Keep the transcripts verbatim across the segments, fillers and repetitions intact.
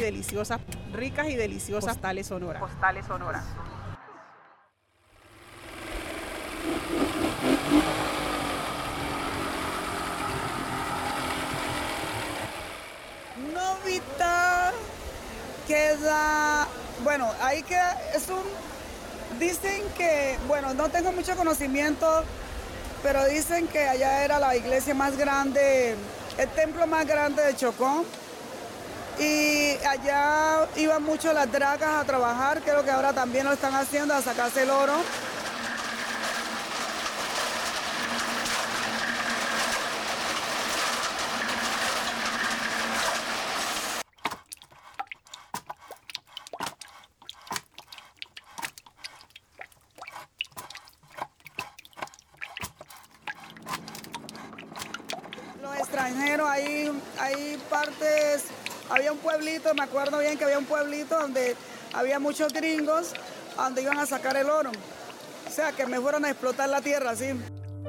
deliciosas, ricas y deliciosas postales sonoras. Postales sonoras. Novita queda, bueno, ahí queda, es un, dicen que, bueno, no tengo mucho conocimiento, pero dicen que allá era la iglesia más grande, el templo más grande de Chocó, y allá iban mucho las dragas a trabajar, creo que ahora también lo están haciendo, a sacarse el oro. Los extranjeros, hay, hay partes, había un pueblito, me acuerdo bien que había un pueblito donde había muchos gringos, donde iban a sacar el oro. O sea, que me fueron a explotar la tierra, sí.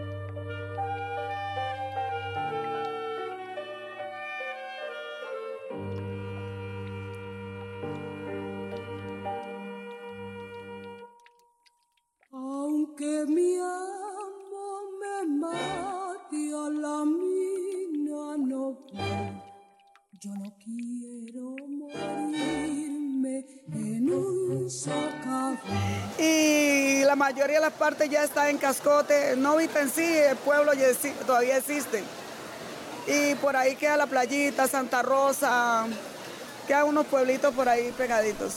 Aunque mi amo me mate a la mina, no puedo. Yo no quiero morirme en un socavón. Y la mayoría de las partes ya está en Cascote. Novita en sí, el pueblo ya exi- todavía existe. Y por ahí queda la playita, Santa Rosa, quedan unos pueblitos por ahí pegaditos.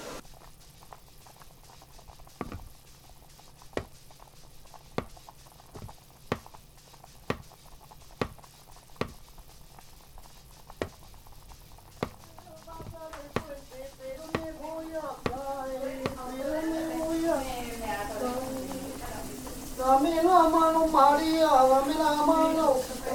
Dame la mano, María, dame la mano.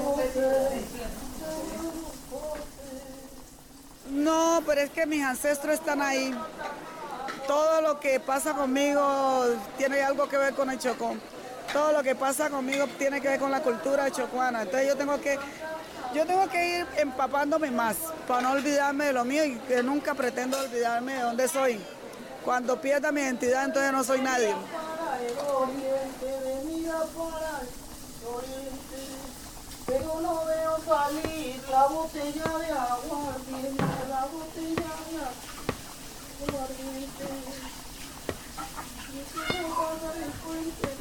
No, pero es que mis ancestros están ahí. Todo lo que pasa conmigo tiene algo que ver con el Chocó. Todo lo que pasa conmigo tiene que ver con la cultura chocuana. Entonces yo tengo que, yo tengo que ir empapándome más para no olvidarme de lo mío y que nunca pretendo olvidarme de dónde soy. Cuando pierda mi identidad, entonces no soy nadie. Pero no veo salir la botella de agua, tiene la botella de agua, aguardiente. Yo quiero pagar el puente.